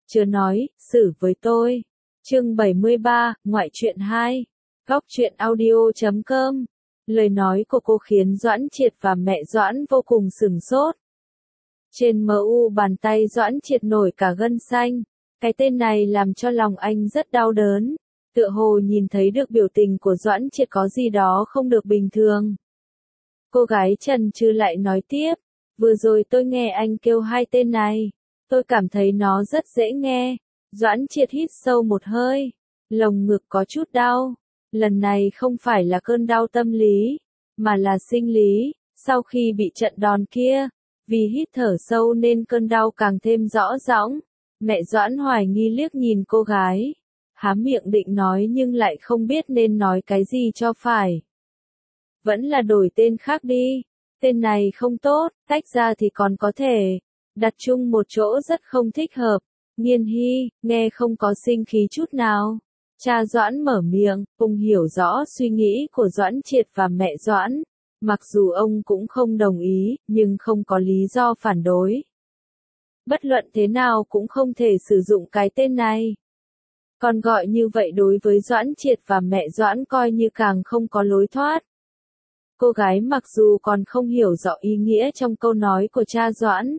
Chớ nói, xử với tôi. Chương 73, Ngoại truyện 2. Góc truyện audio.com. Lời nói của cô khiến Doãn Triệt và mẹ Doãn vô cùng sửng sốt. Trên mu bàn tay Doãn Triệt nổi cả gân xanh. Cái tên này làm cho lòng anh rất đau đớn. Tựa hồ nhìn thấy được biểu tình của Doãn Triệt có gì đó không được bình thường. Cô gái chần chừ lại nói tiếp. Vừa rồi tôi nghe anh kêu hai tên này. Tôi cảm thấy nó rất dễ nghe. Doãn Triệt hít sâu một hơi. Lồng ngực có chút đau. Lần này không phải là cơn đau tâm lý, mà là sinh lý. Sau khi bị trận đòn kia, vì hít thở sâu nên cơn đau càng thêm rõ rõng. Mẹ Doãn hoài nghi liếc nhìn cô gái. Há miệng định nói nhưng lại không biết nên nói cái gì cho phải. Vẫn là đổi tên khác đi. Tên này không tốt, tách ra thì còn có thể. Đặt chung một chỗ rất không thích hợp. Nghiên Hy, nghe không có sinh khí chút nào. Cha Doãn mở miệng, ông hiểu rõ suy nghĩ của Doãn Triệt và mẹ Doãn. Mặc dù ông cũng không đồng ý, nhưng không có lý do phản đối. Bất luận thế nào cũng không thể sử dụng cái tên này. Còn gọi như vậy đối với Doãn Triệt và mẹ Doãn coi như càng không có lối thoát. Cô gái mặc dù còn không hiểu rõ ý nghĩa trong câu nói của cha Doãn,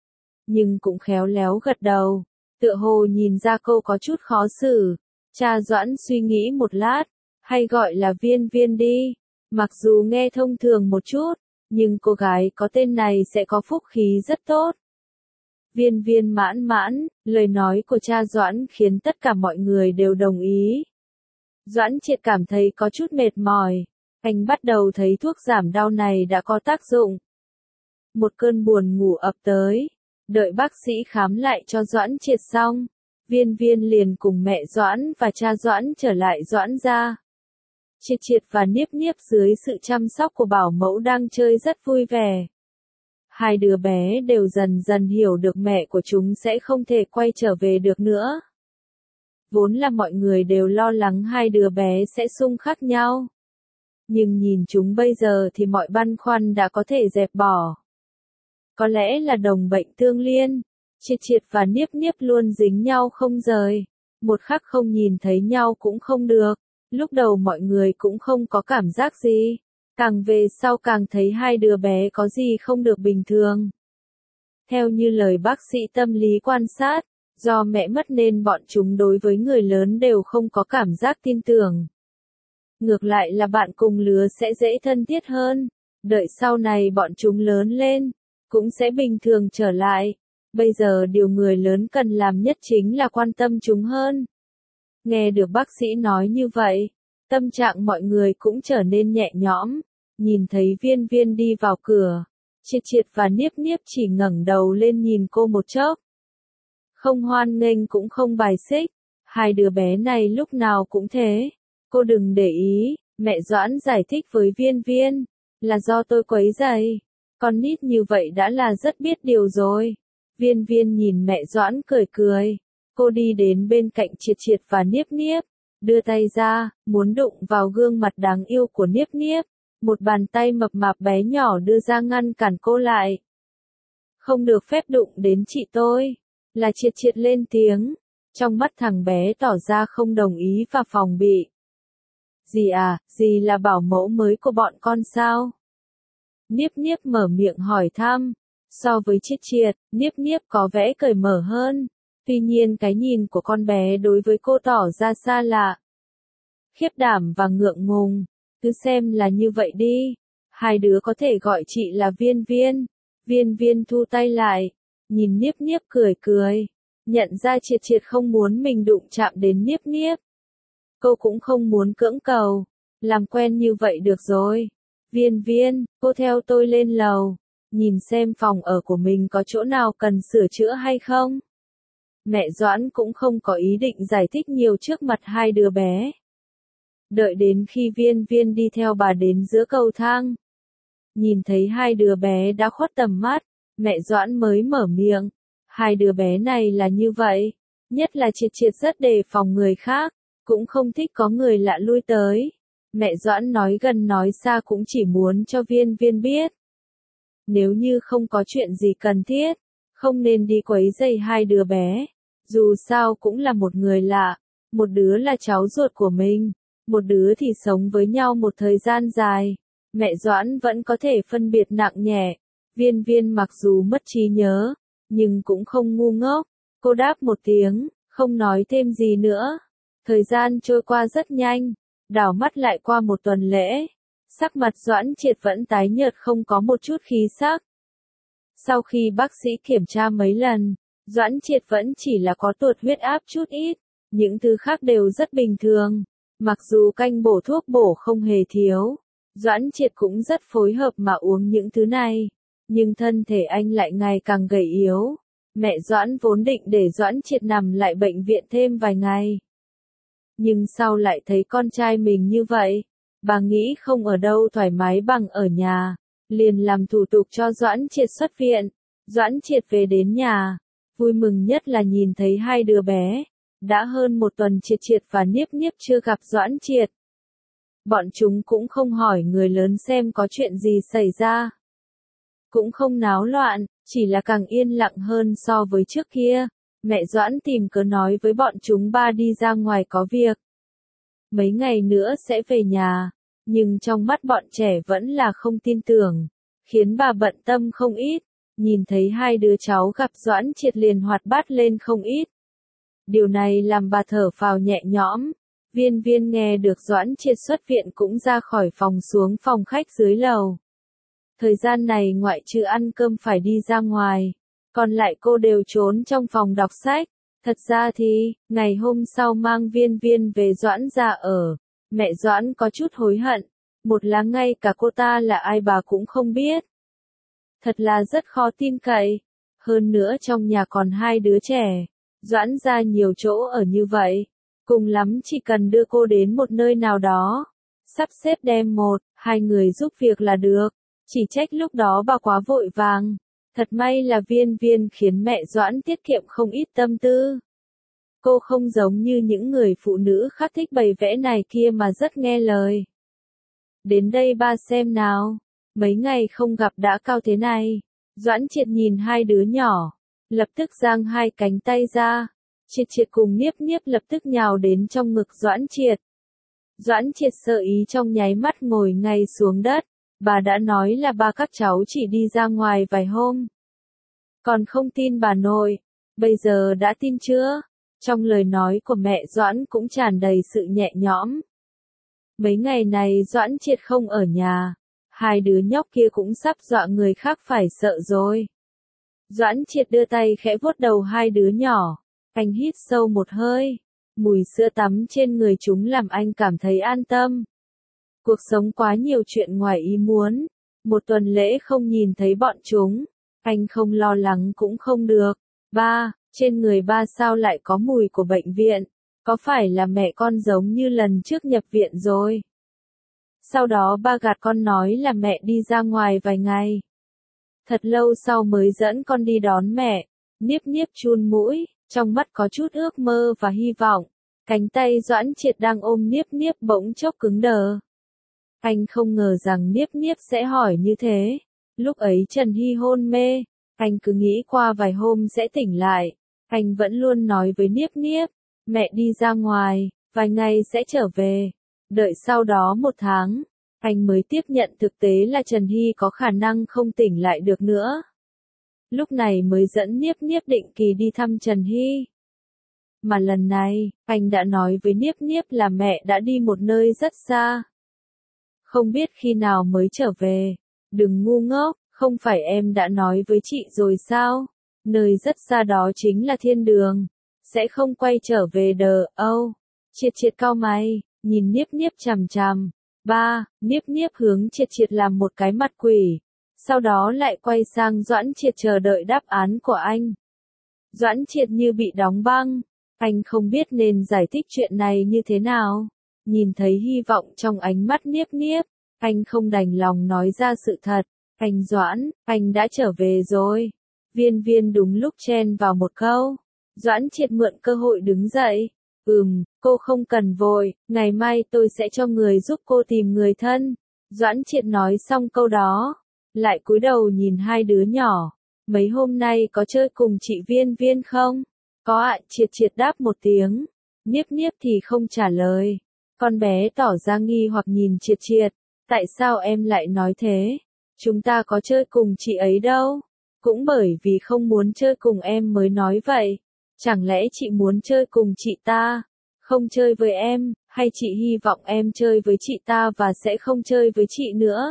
nhưng cũng khéo léo gật đầu, tựa hồ nhìn ra cô có chút khó xử. Cha Doãn suy nghĩ một lát, hay gọi là Viên Viên đi, mặc dù nghe thông thường một chút, nhưng cô gái có tên này sẽ có phúc khí rất tốt. Viên Viên mãn mãn, lời nói của cha Doãn khiến tất cả mọi người đều đồng ý. Doãn Triệt cảm thấy có chút mệt mỏi, anh bắt đầu thấy thuốc giảm đau này đã có tác dụng. Một cơn buồn ngủ ập tới, đợi bác sĩ khám lại cho Doãn Triệt xong, Viên Viên liền cùng mẹ Doãn và cha Doãn trở lại Doãn gia. Triệt Triệt và Niếp Niếp dưới sự chăm sóc của bảo mẫu đang chơi rất vui vẻ. Hai đứa bé đều dần dần hiểu được mẹ của chúng sẽ không thể quay trở về được nữa. Vốn là mọi người đều lo lắng hai đứa bé sẽ xung khắc nhau. Nhưng nhìn chúng bây giờ thì mọi băn khoăn đã có thể dẹp bỏ. Có lẽ là đồng bệnh tương liên, Triệt Triệt và Niếp Niếp luôn dính nhau không rời. Một khắc không nhìn thấy nhau cũng không được. Lúc đầu mọi người cũng không có cảm giác gì. Càng về sau càng thấy hai đứa bé có gì không được bình thường. Theo như lời bác sĩ tâm lý quan sát, do mẹ mất nên bọn chúng đối với người lớn đều không có cảm giác tin tưởng. Ngược lại là bạn cùng lứa sẽ dễ thân thiết hơn. Đợi sau này bọn chúng lớn lên, cũng sẽ bình thường trở lại. Bây giờ điều người lớn cần làm nhất chính là quan tâm chúng hơn. Nghe được bác sĩ nói như vậy, tâm trạng mọi người cũng trở nên nhẹ nhõm. Nhìn thấy Viên Viên đi vào cửa, Triệt Triệt và Niếp Niếp chỉ ngẩng đầu lên nhìn cô một chốc. Không hoan nghênh cũng không bài xích, hai đứa bé này lúc nào cũng thế. Cô đừng để ý, mẹ Doãn giải thích với Viên Viên, là do tôi quấy rầy. Con nít như vậy đã là rất biết điều rồi. Viên Viên nhìn mẹ Doãn cười cười. Cô đi đến bên cạnh Triệt Triệt và Niếp Niếp, đưa tay ra, muốn đụng vào gương mặt đáng yêu của Niếp Niếp. Một bàn tay mập mạp bé nhỏ đưa ra ngăn cản cô lại. Không được phép đụng đến chị tôi. Là Triệt Triệt lên tiếng. Trong mắt thằng bé tỏ ra không đồng ý và phòng bị. Dì à, dì là bảo mẫu mới của bọn con sao? Niếp Niếp mở miệng hỏi thăm. So với Triệt Triệt, Niếp Niếp có vẻ cởi mở hơn. Tuy nhiên cái nhìn của con bé đối với cô tỏ ra xa lạ. Khiếp đảm và ngượng ngùng. Cứ xem là như vậy đi. Hai đứa có thể gọi chị là Viên Viên. Viên Viên thu tay lại. Nhìn Niếp Niếp cười cười. Nhận ra Triệt Triệt không muốn mình đụng chạm đến Niếp Niếp. Cô cũng không muốn cưỡng cầu. Làm quen như vậy được rồi. Viên Viên, cô theo tôi lên lầu. Nhìn xem phòng ở của mình có chỗ nào cần sửa chữa hay không. Mẹ Doãn cũng không có ý định giải thích nhiều trước mặt hai đứa bé. Đợi đến khi Viên Viên đi theo bà đến giữa cầu thang. Nhìn thấy hai đứa bé đã khuất tầm mắt, mẹ Doãn mới mở miệng. Hai đứa bé này là như vậy. Nhất là Triệt Triệt rất đề phòng người khác, cũng không thích có người lạ lui tới. Mẹ Doãn nói gần nói xa cũng chỉ muốn cho Viên Viên biết. Nếu như không có chuyện gì cần thiết, không nên đi quấy rầy hai đứa bé. Dù sao cũng là một người lạ, một đứa là cháu ruột của mình, một đứa thì sống với nhau một thời gian dài. Mẹ Doãn vẫn có thể phân biệt nặng nhẹ. Viên Viên mặc dù mất trí nhớ, nhưng cũng không ngu ngốc. Cô đáp một tiếng, không nói thêm gì nữa. Thời gian trôi qua rất nhanh, đảo mắt lại qua một tuần lễ. Sắc mặt Doãn Triệt vẫn tái nhợt không có một chút khí sắc. Sau khi bác sĩ kiểm tra mấy lần, Doãn Triệt vẫn chỉ là có tụt huyết áp chút ít, những thứ khác đều rất bình thường. Mặc dù canh bổ thuốc bổ không hề thiếu, Doãn Triệt cũng rất phối hợp mà uống những thứ này, nhưng thân thể anh lại ngày càng gầy yếu. Mẹ Doãn vốn định để Doãn Triệt nằm lại bệnh viện thêm vài ngày. Nhưng sau lại thấy con trai mình như vậy, bà nghĩ không ở đâu thoải mái bằng ở nhà, liền làm thủ tục cho Doãn Triệt xuất viện. Doãn Triệt về đến nhà, vui mừng nhất là nhìn thấy hai đứa bé. Đã hơn một tuần Triệt Triệt và Niếp Niếp chưa gặp Doãn Triệt. Bọn chúng cũng không hỏi người lớn xem có chuyện gì xảy ra. Cũng không náo loạn, chỉ là càng yên lặng hơn so với trước kia. Mẹ Doãn tìm cớ nói với bọn chúng ba đi ra ngoài có việc. Mấy ngày nữa sẽ về nhà, nhưng trong mắt bọn trẻ vẫn là không tin tưởng, khiến bà bận tâm không ít. Nhìn thấy hai đứa cháu gặp Doãn Triệt liền hoạt bát lên không ít. Điều này làm bà thở phào nhẹ nhõm. Viên Viên nghe được Doãn Triệt xuất viện cũng ra khỏi phòng xuống phòng khách dưới lầu. Thời gian này ngoại trừ ăn cơm phải đi ra ngoài, còn lại cô đều trốn trong phòng đọc sách. Thật ra thì, ngày hôm sau mang Viên Viên về Doãn gia ở, mẹ Doãn có chút hối hận, một là ngay cả cô ta là ai bà cũng không biết. Thật là rất khó tin cậy, hơn nữa trong nhà còn hai đứa trẻ, Doãn gia nhiều chỗ ở như vậy, cùng lắm chỉ cần đưa cô đến một nơi nào đó, sắp xếp đem một, hai người giúp việc là được, chỉ trách lúc đó bà quá vội vàng. Thật may là Viên Viên khiến mẹ Doãn tiết kiệm không ít tâm tư. Cô không giống như những người phụ nữ khác thích bày vẽ này kia mà rất nghe lời. Đến đây ba xem nào, mấy ngày không gặp đã cao thế này. Doãn Triệt nhìn hai đứa nhỏ, lập tức giang hai cánh tay ra. Triệt Triệt cùng Niếp Niếp lập tức nhào đến trong ngực Doãn Triệt. Doãn Triệt sợ ý trong nháy mắt ngồi ngay xuống đất. Bà đã nói là ba các cháu chỉ đi ra ngoài vài hôm. Còn không tin bà nội, bây giờ đã tin chưa? Trong lời nói của mẹ Doãn cũng tràn đầy sự nhẹ nhõm. Mấy ngày này Doãn Triệt không ở nhà, hai đứa nhóc kia cũng sắp dọa người khác phải sợ rồi. Doãn Triệt đưa tay khẽ vuốt đầu hai đứa nhỏ, anh hít sâu một hơi, mùi sữa tắm trên người chúng làm anh cảm thấy an tâm. Cuộc sống quá nhiều chuyện ngoài ý muốn, một tuần lễ không nhìn thấy bọn chúng, anh không lo lắng cũng không được. Ba, trên người ba sao lại có mùi của bệnh viện, có phải là mẹ con giống như lần trước nhập viện rồi? Sau đó ba gạt con nói là mẹ đi ra ngoài vài ngày. Thật lâu sau mới dẫn con đi đón mẹ. Niếp Niếp chun mũi, trong mắt có chút ước mơ và hy vọng. Cánh tay Doãn Triệt đang ôm Niếp Niếp bỗng chốc cứng đờ. Anh không ngờ rằng Niếp Niếp sẽ hỏi như thế. Lúc ấy Trần Hy hôn mê, anh cứ nghĩ qua vài hôm sẽ tỉnh lại. Anh vẫn luôn nói với Niếp Niếp, mẹ đi ra ngoài, vài ngày sẽ trở về. Đợi sau đó một tháng, anh mới tiếp nhận thực tế là Trần Hy có khả năng không tỉnh lại được nữa. Lúc này mới dẫn Niếp Niếp định kỳ đi thăm Trần Hy. Mà lần này, anh đã nói với Niếp Niếp là mẹ đã đi một nơi rất xa. Không biết khi nào mới trở về. Đừng ngu ngốc, không phải em đã nói với chị rồi sao? Nơi rất xa đó chính là thiên đường. Sẽ không quay trở về đờ, âu. Triệt Triệt cau mày, nhìn Niếp Niếp chằm chằm. Ba, Niếp Niếp hướng Triệt Triệt làm một cái mặt quỷ. Sau đó lại quay sang Doãn Triệt chờ đợi đáp án của anh. Doãn Triệt như bị đóng băng. Anh không biết nên giải thích chuyện này như thế nào. Nhìn thấy hy vọng trong ánh mắt Niếp Niếp, anh không đành lòng nói ra sự thật. Anh Doãn, anh đã trở về rồi. Viên Viên đúng lúc chen vào một câu. Doãn Triệt mượn cơ hội đứng dậy. Cô không cần vội, ngày mai tôi sẽ cho người giúp cô tìm người thân. Doãn Triệt nói xong câu đó, lại cúi đầu nhìn hai đứa nhỏ. Mấy hôm nay có chơi cùng chị Viên Viên không? Có ạ, Triệt Triệt đáp một tiếng. Niếp Niếp thì không trả lời. Con bé tỏ ra nghi hoặc nhìn Triệt Triệt. Tại sao em lại nói thế? Chúng ta có chơi cùng chị ấy đâu. Cũng bởi vì không muốn chơi cùng em mới nói vậy. Chẳng lẽ chị muốn chơi cùng chị ta? Không chơi với em, hay chị hy vọng em chơi với chị ta và sẽ không chơi với chị nữa?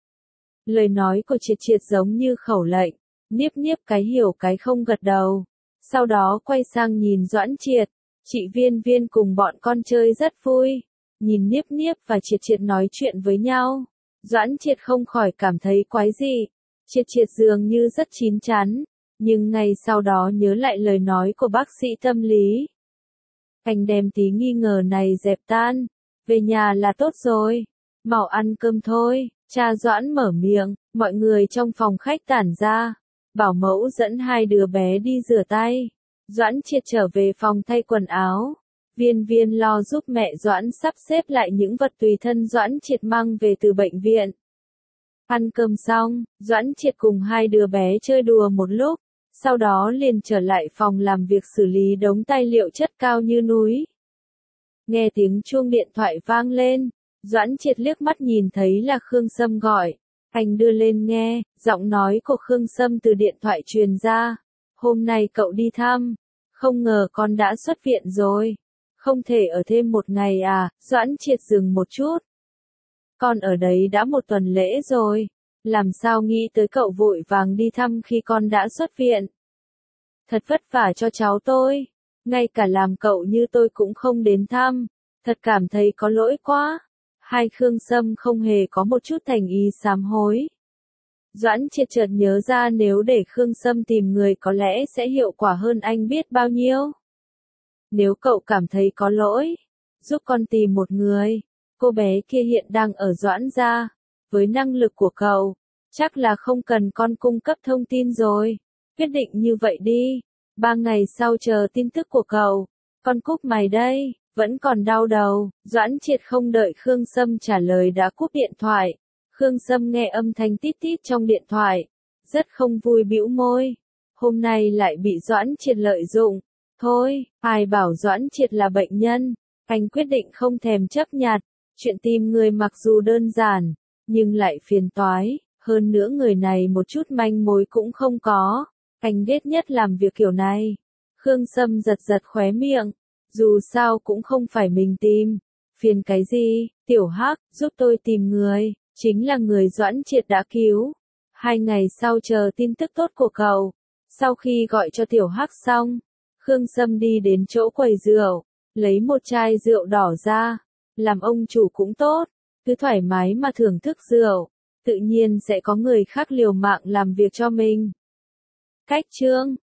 Lời nói của Triệt Triệt giống như khẩu lệnh. Niếp Niếp cái hiểu cái không gật đầu. Sau đó quay sang nhìn Doãn Triệt. Chị Viên Viên cùng bọn con chơi rất vui. Nhìn Niếp Niếp và Triệt Triệt nói chuyện với nhau. Doãn Triệt không khỏi cảm thấy quái dị. Triệt Triệt dường như rất chín chắn. Nhưng ngay sau đó nhớ lại lời nói của bác sĩ tâm lý. Anh đem tí nghi ngờ này dẹp tan. Về nhà là tốt rồi. Mau ăn cơm thôi. Cha Doãn mở miệng. Mọi người trong phòng khách tản ra. Bảo mẫu dẫn hai đứa bé đi rửa tay. Doãn Triệt trở về phòng thay quần áo. Viên Viên lo giúp mẹ Doãn sắp xếp lại những vật tùy thân Doãn Triệt mang về từ bệnh viện. Ăn cơm xong, Doãn Triệt cùng hai đứa bé chơi đùa một lúc. Sau đó liền trở lại phòng làm việc xử lý đống tài liệu chất cao như núi. Nghe tiếng chuông điện thoại vang lên. Doãn Triệt liếc mắt nhìn thấy là Khương Sâm gọi. Anh đưa lên nghe, giọng nói của Khương Sâm từ điện thoại truyền ra. Hôm nay cậu đi thăm. Không ngờ con đã xuất viện rồi. Không thể ở thêm một ngày à? Doãn Triệt dừng một chút. Con ở đấy đã một tuần lễ rồi. Làm sao nghĩ tới cậu vội vàng đi thăm khi con đã xuất viện? Thật vất vả cho cháu tôi. Ngay cả làm cậu như tôi cũng không đến thăm. Thật cảm thấy có lỗi quá. Hai Khương Sâm không hề có một chút thành ý sám hối. Doãn Triệt chợt nhớ ra nếu để Khương Sâm tìm người có lẽ sẽ hiệu quả hơn anh biết bao nhiêu. Nếu cậu cảm thấy có lỗi, giúp con tìm một người. Cô bé kia hiện đang ở Doãn gia. Với năng lực của cậu, chắc là không cần con cung cấp thông tin rồi. Quyết định như vậy đi. 3 ngày sau chờ tin tức của cậu. Con cúp mày đây. Vẫn còn đau đầu. Doãn Triệt không đợi Khương Sâm trả lời đã cúp điện thoại. Khương Sâm nghe âm thanh tít tít trong điện thoại. Rất không vui bĩu môi. Hôm nay lại bị Doãn Triệt lợi dụng. Thôi, ai bảo Doãn Triệt là bệnh nhân. Anh quyết định không thèm chấp nhặt. Chuyện tìm người mặc dù đơn giản, nhưng lại phiền toái. Hơn nữa người này một chút manh mối cũng không có. Anh ghét nhất làm việc kiểu này. Khương Sâm giật giật khóe miệng. Dù sao cũng không phải mình tìm. Phiền cái gì? Tiểu Hắc, giúp tôi tìm người. Chính là người Doãn Triệt đã cứu. 2 ngày sau chờ tin tức tốt của cậu. Sau khi gọi cho Tiểu Hắc xong, Khương Sâm đi đến chỗ quầy rượu, lấy một chai rượu đỏ ra. Làm ông chủ cũng tốt, cứ thoải mái mà thưởng thức rượu. Tự nhiên sẽ có người khác liều mạng làm việc cho mình. Cách chương